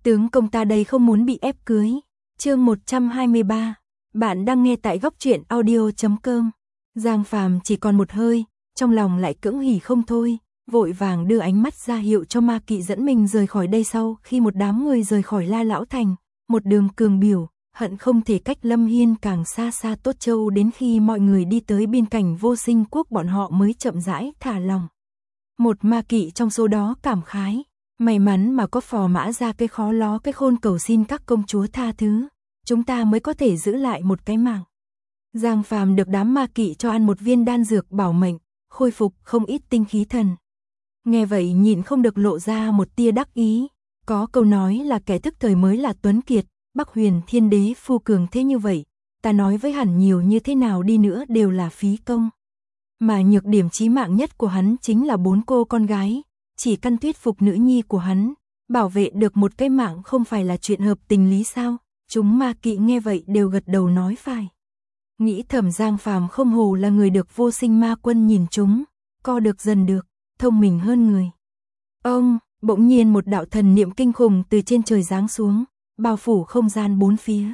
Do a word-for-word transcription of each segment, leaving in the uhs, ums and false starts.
Tướng công ta đây không muốn bị ép cưới. Chương một trăm hai mươi ba. Bạn đang nghe tại góc truyện audio chấm com. Giang Phàm chỉ còn một hơi, trong lòng lại cưỡng hỉ không thôi, vội vàng đưa ánh mắt ra hiệu cho Ma Kỵ dẫn mình rời khỏi đây. Sau khi một đám người rời khỏi La Lão Thành, một đường cường biểu, hận không thể cách Lâm Hiên càng xa xa tốt châu, đến khi mọi người đi tới biên cảnh Vô Sinh Quốc bọn họ mới chậm rãi thả lòng. Một Ma Kỵ trong số đó cảm khái, may mắn mà có phò mã ra cái khó ló cái khôn cầu xin các công chúa tha thứ, chúng ta mới có thể giữ lại một cái mạng. Giang Phàm được đám Ma Kỵ cho ăn một viên đan dược bảo mệnh, khôi phục không ít tinh khí thần. Nghe vậy nhịn không được lộ ra một tia đắc ý, có câu nói là kẻ thức thời mới là tuấn kiệt, Bắc Huyền Thiên Đế phu cường thế như vậy, ta nói với hắn nhiều như thế nào đi nữa đều là phí công. Mà nhược điểm chí mạng nhất của hắn chính là bốn cô con gái, chỉ căn thuyết phục nữ nhi của hắn, bảo vệ được một cái mạng không phải là chuyện hợp tình lý sao? Chúng Ma Kỵ nghe vậy đều gật đầu nói phải. Nghĩ thầm Giang Phàm không hồ là người được Vô Sinh Ma Quân nhìn chúng, co được dần được, thông minh hơn người. Ông, bỗng nhiên một đạo thần niệm kinh khủng từ trên trời giáng xuống, bao phủ không gian bốn phía.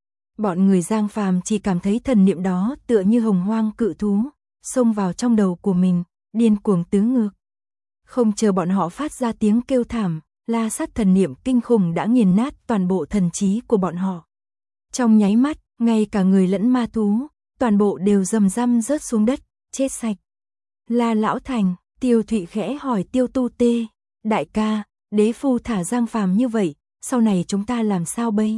Bọn người Giang Phàm chỉ cảm thấy thần niệm đó tựa như hồng hoang cự thú, xông vào trong đầu của mình, điên cuồng tứ ngược. Không chờ bọn họ phát ra tiếng kêu thảm, la sát thần niệm kinh khủng đã nghiền nát toàn bộ thần trí của bọn họ. Trong nháy mắt, ngay cả người lẫn ma thú, toàn bộ đều rầm răm rớt xuống đất, chết sạch. La Lão Thành, Tiêu Thụy khẽ hỏi Tiêu Tu Tê, đại ca, đế phu thả Giang Phàm như vậy, sau này chúng ta làm sao bây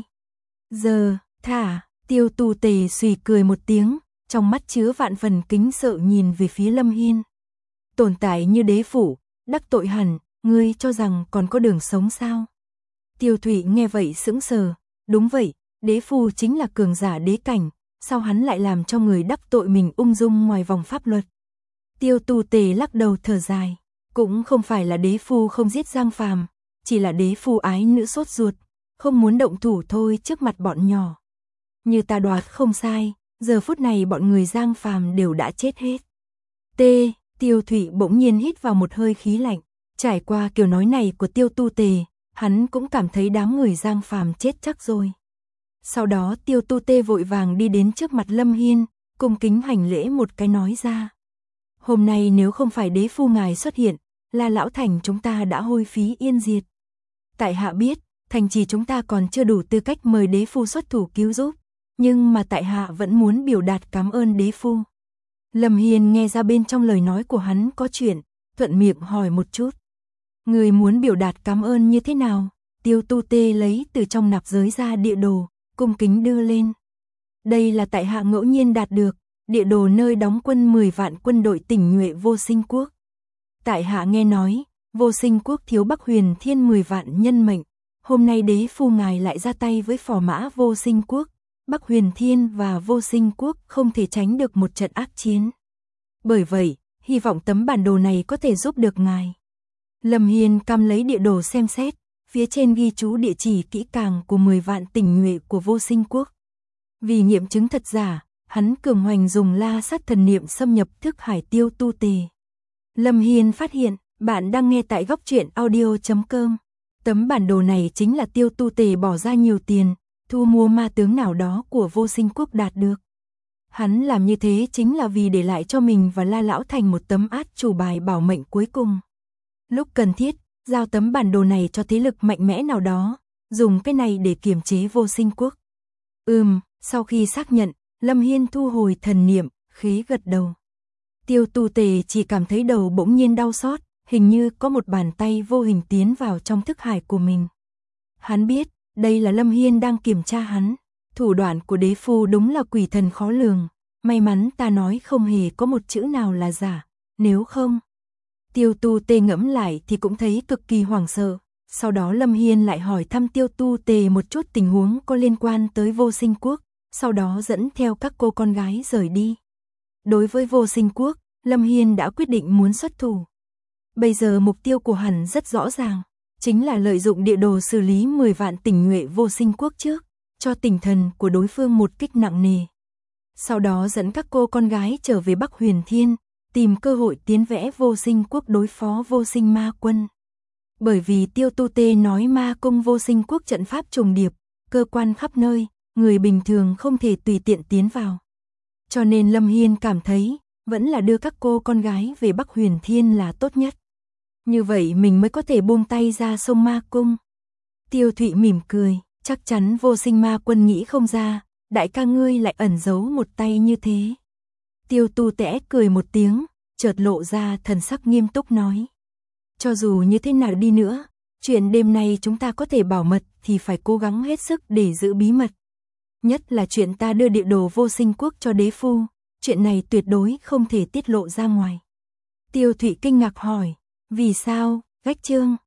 giờ? Thả, Tiêu Tu Tê suy cười một tiếng, trong mắt chứa vạn phần kính sợ nhìn về phía Lâm Hiên. Tồn tại như đế phủ, đắc tội hẳn, ngươi cho rằng còn có đường sống sao? Tiêu Thụy nghe vậy sững sờ, đúng vậy, đế phu chính là cường giả đế cảnh, sao hắn lại làm cho người đắc tội mình ung dung ngoài vòng pháp luật? Tiêu Tu Tề lắc đầu thở dài, cũng không phải là đế phu không giết Giang Phàm, chỉ là đế phu ái nữ sốt ruột, không muốn động thủ thôi trước mặt bọn nhỏ. Như ta đoán không sai, giờ phút này bọn người Giang Phàm đều đã chết hết. T. Tiêu Thụy bỗng nhiên hít vào một hơi khí lạnh, trải qua kiểu nói này của Tiêu Tu Tề, hắn cũng cảm thấy đám người Giang Phàm chết chắc rồi. Sau đó Tiêu Tu Tê vội vàng đi đến trước mặt Lâm Hiên, cung kính hành lễ một cái nói ra. Hôm nay nếu không phải đế phu ngài xuất hiện, La Lão Thành chúng ta đã hôi phí yên diệt. Tại hạ biết, thành trì chúng ta còn chưa đủ tư cách mời đế phu xuất thủ cứu giúp, nhưng mà tại hạ vẫn muốn biểu đạt cảm ơn đế phu. Lâm Hiên nghe ra bên trong lời nói của hắn có chuyện, thuận miệng hỏi một chút. Người muốn biểu đạt cảm ơn như thế nào? Tiêu Tu Tê lấy từ trong nạp giới ra địa đồ, cung kính đưa lên. Đây là tại hạ ngẫu nhiên đạt được, địa đồ nơi đóng quân mười vạn quân đội tinh nhuệ Vô Sinh Quốc. Tại hạ nghe nói, Vô Sinh Quốc thiếu Bắc Huyền Thiên mười vạn nhân mệnh, hôm nay đế phu ngài lại ra tay với phò mã Vô Sinh Quốc, Bắc Huyền Thiên và Vô Sinh Quốc không thể tránh được một trận ác chiến. Bởi vậy, hy vọng tấm bản đồ này có thể giúp được ngài. Lâm Hiên cầm lấy địa đồ xem xét, phía trên ghi chú địa chỉ kỹ càng của mười vạn tinh nhuệ của Vô Sinh Quốc. Vì nghiệm chứng thật giả, hắn cường hoành dùng la sát thần niệm xâm nhập thức hải Tiêu Tu Tề. Lâm Hiên phát hiện, bạn đang nghe tại góc truyện audio chấm com. Tấm bản đồ này chính là Tiêu Tu Tề bỏ ra nhiều tiền, thu mua ma tướng nào đó của Vô Sinh Quốc đạt được. Hắn làm như thế chính là vì để lại cho mình và La Lão Thành một tấm át chủ bài bảo mệnh cuối cùng. Lúc cần thiết, giao tấm bản đồ này cho thế lực mạnh mẽ nào đó, dùng cái này để kiềm chế Vô Sinh Quốc. Ừm, sau khi xác nhận, Lâm Hiên thu hồi thần niệm, khí gật đầu. Tiêu Tu Tề chỉ cảm thấy đầu bỗng nhiên đau xót, hình như có một bàn tay vô hình tiến vào trong thức hải của mình. Hắn biết, đây là Lâm Hiên đang kiểm tra hắn. Thủ đoạn của đế phu đúng là quỷ thần khó lường, may mắn ta nói không hề có một chữ nào là giả, nếu không. Tiêu Tu Tê ngẫm lại thì cũng thấy cực kỳ hoảng sợ. Sau đó Lâm Hiên lại hỏi thăm Tiêu Tu Tê một chút tình huống có liên quan tới Vô Sinh Quốc, sau đó dẫn theo các cô con gái rời đi. Đối với Vô Sinh Quốc, Lâm Hiên đã quyết định muốn xuất thủ. Bây giờ mục tiêu của hắn rất rõ ràng, chính là lợi dụng địa đồ xử lý mười vạn tinh nhuệ Vô Sinh Quốc trước, cho tinh thần của đối phương một kích nặng nề. Sau đó dẫn các cô con gái trở về Bắc Huyền Thiên, tìm cơ hội tiến vẽ Vô Sinh Quốc đối phó Vô Sinh Ma Quân. Bởi vì Tiêu Tu Tê nói ma cung vô sinh quốc trận pháp trùng điệp, cơ quan khắp nơi, người bình thường không thể tùy tiện tiến vào. Cho nên Lâm Hiên cảm thấy, vẫn là đưa các cô con gái về Bắc Huyền Thiên là tốt nhất. Như vậy mình mới có thể buông tay ra sông ma cung. Tiêu Thụy mỉm cười, chắc chắn vô sinh ma quân nghĩ không ra, đại ca ngươi lại ẩn giấu một tay như thế. Tiêu Tu Tẽ cười một tiếng, chợt lộ ra thần sắc nghiêm túc nói. Cho dù như thế nào đi nữa, chuyện đêm nay chúng ta có thể bảo mật thì phải cố gắng hết sức để giữ bí mật. Nhất là chuyện ta đưa địa đồ vô sinh quốc cho đế phu, chuyện này tuyệt đối không thể tiết lộ ra ngoài. Tiêu Thụy kinh ngạc hỏi, vì sao, Gách Trương?